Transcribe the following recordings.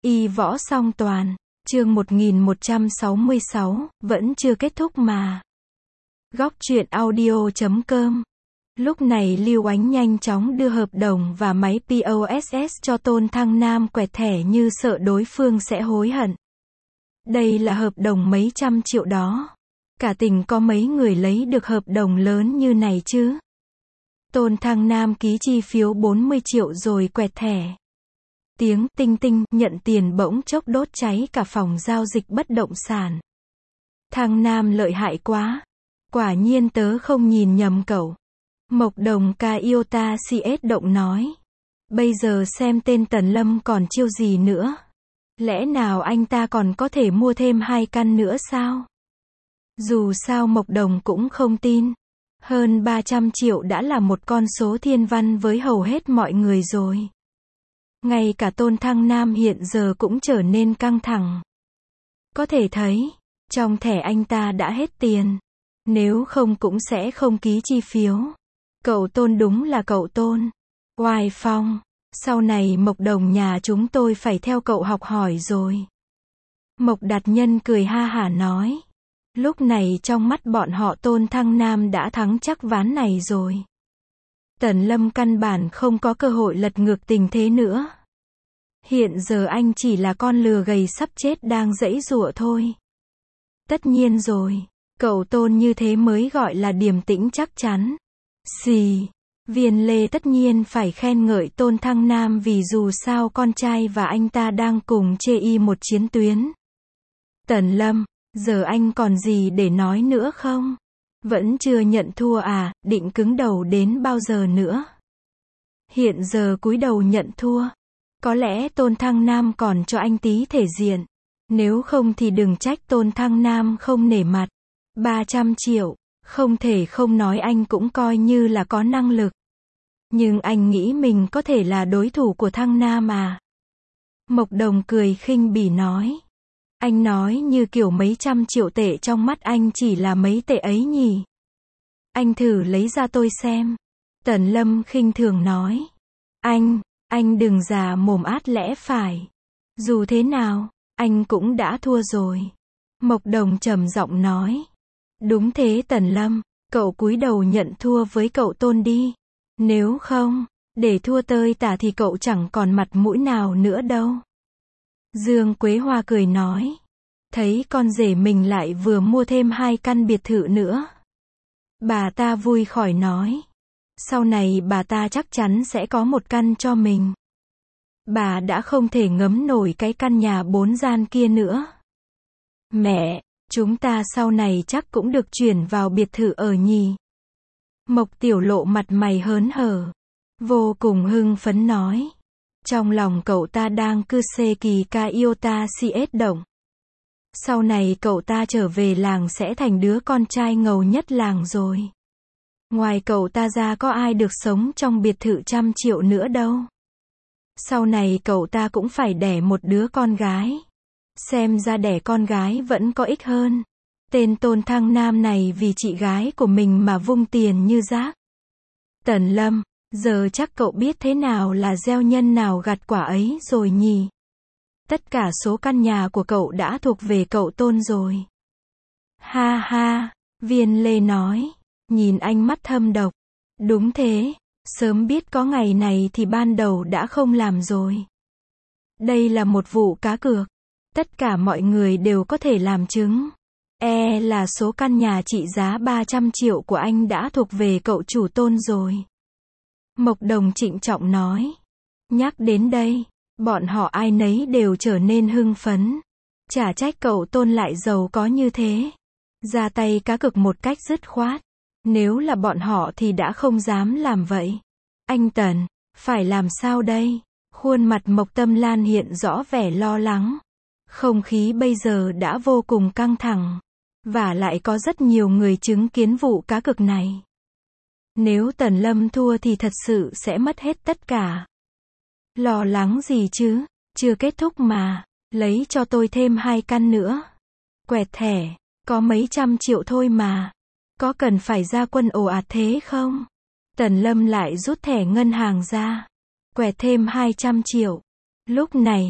Y võ song toàn, chương 1166, vẫn chưa kết thúc mà. Góc truyện audio.com. Lúc này Lưu Ánh nhanh chóng đưa hợp đồng và máy POSS cho Tôn Thăng Nam quẹt thẻ như sợ đối phương sẽ hối hận. Đây là hợp đồng mấy trăm triệu đó. Cả tỉnh có mấy người lấy được hợp đồng lớn như này chứ. Tôn Thăng Nam ký chi phiếu 40 triệu rồi quẹt thẻ. Tiếng tinh tinh nhận tiền bỗng chốc đốt cháy cả phòng giao dịch bất động sản. Thăng Nam lợi hại quá. Quả nhiên tớ không nhìn nhầm cậu. Mộc Đồng ca yêu ta CS động nói. Bây giờ xem tên Tần Lâm còn chiêu gì nữa. Lẽ nào anh ta còn có thể mua thêm 2 căn nữa sao? Dù sao Mộc Đồng cũng không tin. Hơn 300 triệu đã là một con số thiên văn với hầu hết mọi người rồi. Ngay cả Tôn Thăng Nam hiện giờ cũng trở nên căng thẳng. Có thể thấy, trong thẻ anh ta đã hết tiền. Nếu không cũng sẽ không ký chi phiếu. Cậu Tôn đúng là cậu Tôn. Oai phong. Sau này Mộc Đồng nhà chúng tôi phải theo cậu học hỏi rồi. Mộc Đạt Nhân cười ha hả nói. Lúc này trong mắt bọn họ Tôn Thăng Nam đã thắng chắc ván này rồi. Tần Lâm căn bản không có cơ hội lật ngược tình thế nữa. Hiện giờ anh chỉ là con lừa gầy sắp chết đang giãy giụa thôi. Tất nhiên rồi, cậu Tôn như thế mới gọi là điềm tĩnh chắc chắn. Xì, Viên Lê tất nhiên phải khen ngợi Tôn Thăng Nam vì dù sao con trai và anh ta đang cùng chê y một chiến tuyến. Tần Lâm, giờ anh còn gì để nói nữa không? Vẫn chưa nhận thua à, định cứng đầu đến bao giờ nữa? Hiện giờ cúi đầu nhận thua. Có lẽ Tôn Thăng Nam còn cho anh tí thể diện. Nếu không thì đừng trách Tôn Thăng Nam không nể mặt. 300 triệu, không thể không nói anh cũng coi như là có năng lực. Nhưng anh nghĩ mình có thể là đối thủ của Thăng Nam à? Mộc Đồng cười khinh bỉ nói. Anh nói như kiểu mấy trăm triệu tệ trong mắt anh chỉ là mấy tệ ấy nhỉ? Anh thử lấy ra tôi xem. Tần Lâm khinh thường nói. Anh đừng già mồm át lẽ phải. Dù thế nào, anh cũng đã thua rồi. Mộc Đồng trầm giọng nói. Đúng thế Tần Lâm, cậu cúi đầu nhận thua với cậu Tôn đi. Nếu không, để thua tơi tả thì cậu chẳng còn mặt mũi nào nữa đâu. Dương Quế Hoa cười nói. Thấy con rể mình lại vừa mua thêm 2 căn biệt thự nữa. Bà ta vui khỏi nói. Sau này bà ta chắc chắn sẽ có 1 căn cho mình. Bà đã không thể ngấm nổi cái căn nhà 4 gian kia nữa. Mẹ, chúng ta sau này chắc cũng được chuyển vào biệt thự ở nhỉ? Mộc Tiểu Lộ mặt mày hớn hở. Vô cùng hưng phấn nói. Trong lòng cậu ta đang cứ xê kỳ ca yêu ta CS động. Sau này cậu ta trở về làng sẽ thành đứa con trai ngầu nhất làng rồi. Ngoài cậu ta ra có ai được sống trong biệt thự 100 triệu nữa đâu. Sau này cậu ta cũng phải đẻ một đứa con gái. Xem ra đẻ con gái vẫn có ích hơn. Tên Tôn Thăng Nam này vì chị gái của mình mà vung tiền như rác. Tần Lâm, giờ chắc cậu biết thế nào là gieo nhân nào gặt quả ấy rồi nhỉ? Tất cả số căn nhà của cậu đã thuộc về cậu Tôn rồi. Ha ha, Viên Lê nói, nhìn anh mắt thâm độc. Đúng thế, sớm biết có ngày này thì ban đầu đã không làm rồi. Đây là một vụ cá cược. Tất cả mọi người đều có thể làm chứng. Là số căn nhà trị giá 300 triệu của anh đã thuộc về cậu chủ Tôn rồi. Mộc Đồng trịnh trọng nói. Nhắc đến đây, bọn họ ai nấy đều trở nên hưng phấn. Chả trách cậu Tôn lại giàu có như thế. Ra tay cá cược một cách dứt khoát. Nếu là bọn họ thì đã không dám làm vậy. Anh Tần, phải làm sao đây? Khuôn mặt Mộc Tâm Lan hiện rõ vẻ lo lắng. Không khí bây giờ đã vô cùng căng thẳng. Và lại có rất nhiều người chứng kiến vụ cá cược này. Nếu Tần Lâm thua thì thật sự sẽ mất hết tất cả. Lo lắng gì chứ? Chưa kết thúc mà. Lấy cho tôi thêm 2 căn nữa. Quẹt thẻ, có mấy trăm triệu thôi mà. Có cần phải ra quân ồ ạt thế không? Tần Lâm lại rút thẻ ngân hàng ra. Quẹt thêm 200 triệu. Lúc này,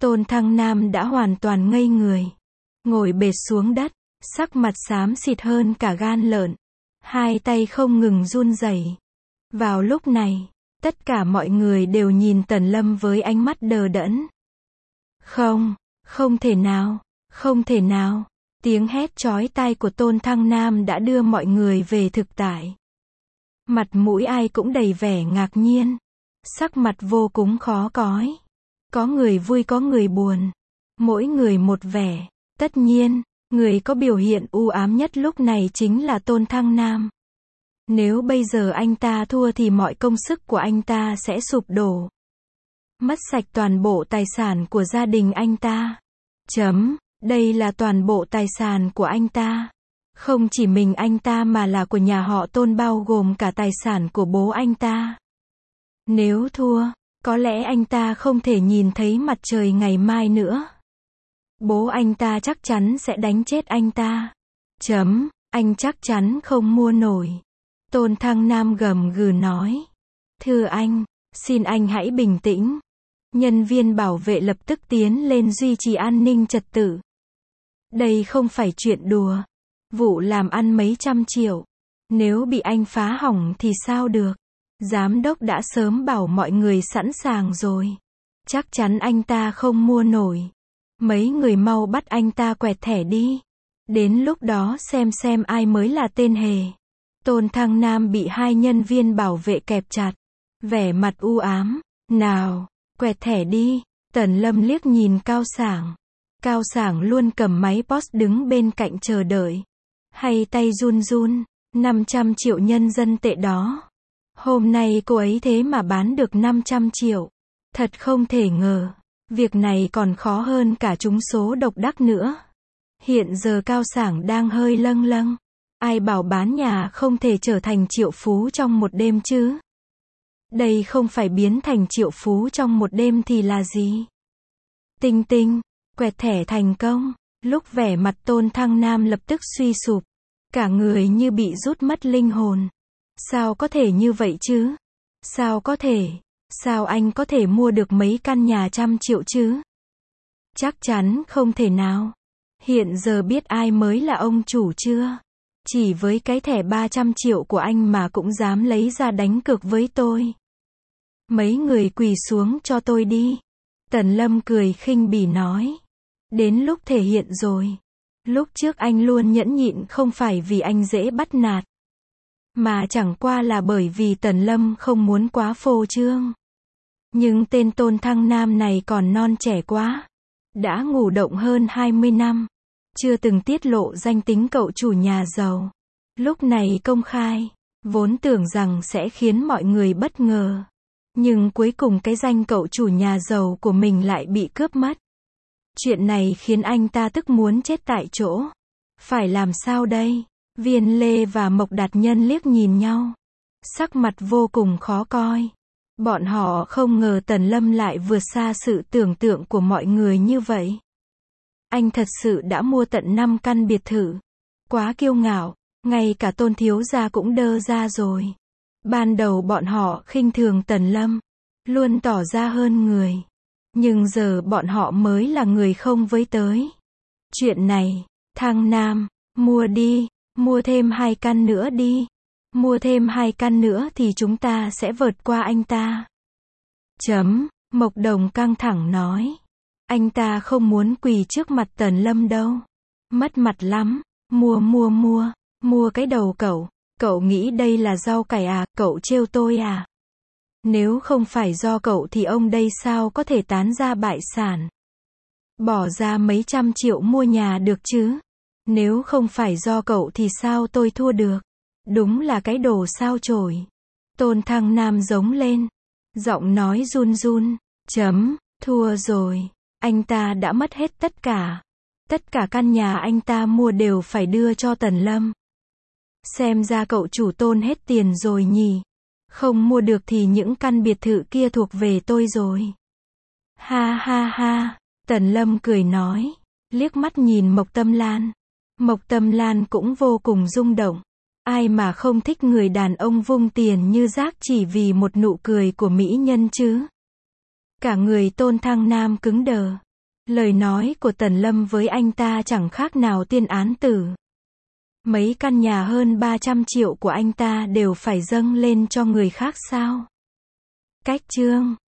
Tôn Thăng Nam đã hoàn toàn ngây người. Ngồi bệt xuống đất, sắc mặt xám xịt hơn cả gan lợn. Hai tay không ngừng run rẩy. Vào lúc này, tất cả mọi người đều nhìn Tần Lâm với ánh mắt đờ đẫn. Không, không thể nào, không thể nào. Tiếng hét chói tai của Tôn Thăng Nam đã đưa mọi người về thực tại. Mặt mũi ai cũng đầy vẻ ngạc nhiên. Sắc mặt vô cùng khó coi. Có người vui có người buồn. Mỗi người một vẻ. Tất nhiên, người có biểu hiện u ám nhất lúc này chính là Tôn Thăng Nam. Nếu bây giờ anh ta thua thì mọi công sức của anh ta sẽ sụp đổ. Mất sạch toàn bộ tài sản của gia đình anh ta. Đây là toàn bộ tài sản của anh ta. Không chỉ mình anh ta mà là của nhà họ Tôn, bao gồm cả tài sản của bố anh ta. Nếu thua, có lẽ anh ta không thể nhìn thấy mặt trời ngày mai nữa. Bố anh ta chắc chắn sẽ đánh chết anh ta. Anh chắc chắn không mua nổi. Tôn Thăng Nam gầm gừ nói. Thưa anh, xin anh hãy bình tĩnh. Nhân viên bảo vệ lập tức tiến lên duy trì an ninh trật tự. Đây không phải chuyện đùa. Vụ làm ăn mấy trăm triệu. Nếu bị anh phá hỏng thì sao được. Giám đốc đã sớm bảo mọi người sẵn sàng rồi. Chắc chắn anh ta không mua nổi. Mấy người mau bắt anh ta quẹt thẻ đi. Đến lúc đó xem ai mới là tên hề. Tôn Thăng Nam bị hai nhân viên bảo vệ kẹp chặt. Vẻ mặt u ám. Nào, quẹt thẻ đi. Tần Lâm liếc nhìn Cao Sảng. Cao Sảng luôn cầm máy POS đứng bên cạnh chờ đợi. Hay tay run run. 500 triệu nhân dân tệ đó. Hôm nay cô ấy thế mà bán được 500 triệu. Thật không thể ngờ. Việc này còn khó hơn cả trúng số độc đắc nữa. Hiện giờ Cao Sảng đang hơi lâng lâng. Ai bảo bán nhà không thể trở thành triệu phú trong một đêm chứ? Đây không phải biến thành triệu phú trong một đêm thì là gì? Tinh tinh, quẹt thẻ thành công. Lúc vẻ mặt Tôn Thăng Nam lập tức suy sụp. Cả người như bị rút mất linh hồn. Sao có thể như vậy chứ? Sao có thể? Sao anh có thể mua được mấy căn nhà 100 triệu chứ? Chắc chắn không thể nào. Hiện giờ biết ai mới là ông chủ chưa? Chỉ với cái thẻ 300 triệu của anh mà cũng dám lấy ra đánh cược với tôi. Mấy người quỳ xuống cho tôi đi. Tần Lâm cười khinh bỉ nói. Đến lúc thể hiện rồi. Lúc trước anh luôn nhẫn nhịn không phải vì anh dễ bắt nạt. Mà chẳng qua là bởi vì Tần Lâm không muốn quá phô trương. Nhưng tên Tôn Thăng Nam này còn non trẻ quá. Đã ngủ động hơn 20 năm. Chưa từng tiết lộ danh tính cậu chủ nhà giàu. Lúc này công khai. Vốn tưởng rằng sẽ khiến mọi người bất ngờ. Nhưng cuối cùng cái danh cậu chủ nhà giàu của mình lại bị cướp mất. Chuyện này khiến anh ta tức muốn chết tại chỗ. Phải làm sao đây? Viên Lê và Mộc Đạt Nhân liếc nhìn nhau. Sắc mặt vô cùng khó coi. Bọn họ không ngờ Tần Lâm lại vượt xa sự tưởng tượng của mọi người như vậy. Anh thật sự đã mua tận 5 căn biệt thự. Quá kiêu ngạo, ngay cả Tôn thiếu gia cũng đơ ra rồi. Ban đầu bọn họ khinh thường Tần Lâm, luôn tỏ ra hơn người. Nhưng giờ bọn họ mới là người không với tới. Chuyện này, Thăng Nam, mua đi, mua thêm 2 căn nữa đi. Mua thêm 2 căn nữa thì chúng ta sẽ vượt qua anh ta. Mộc Đồng căng thẳng nói. Anh ta không muốn quỳ trước mặt Tần Lâm đâu. Mất mặt lắm. Mua cái đầu cậu. Cậu nghĩ đây là rau cải à, cậu trêu tôi à? Nếu không phải do cậu thì ông đây sao có thể tán ra bại sản? Bỏ ra mấy trăm triệu mua nhà được chứ? Nếu không phải do cậu thì sao tôi thua được? Đúng là cái đồ sao chổi. Tôn Thăng Nam giống lên. Giọng nói run run. Thua rồi. Anh ta đã mất hết tất cả. Tất cả căn nhà anh ta mua đều phải đưa cho Tần Lâm. Xem ra cậu chủ Tôn hết tiền rồi nhỉ. Không mua được thì những căn biệt thự kia thuộc về tôi rồi. Ha ha ha. Tần Lâm cười nói. Liếc mắt nhìn Mộc Tâm Lan. Mộc Tâm Lan cũng vô cùng rung động. Ai mà không thích người đàn ông vung tiền như rác chỉ vì một nụ cười của mỹ nhân chứ? Cả người Tôn Thăng Nam cứng đờ. Lời nói của Tần Lâm với anh ta chẳng khác nào tuyên án tử. Mấy căn nhà hơn 300 triệu của anh ta đều phải dâng lên cho người khác sao? Cách chương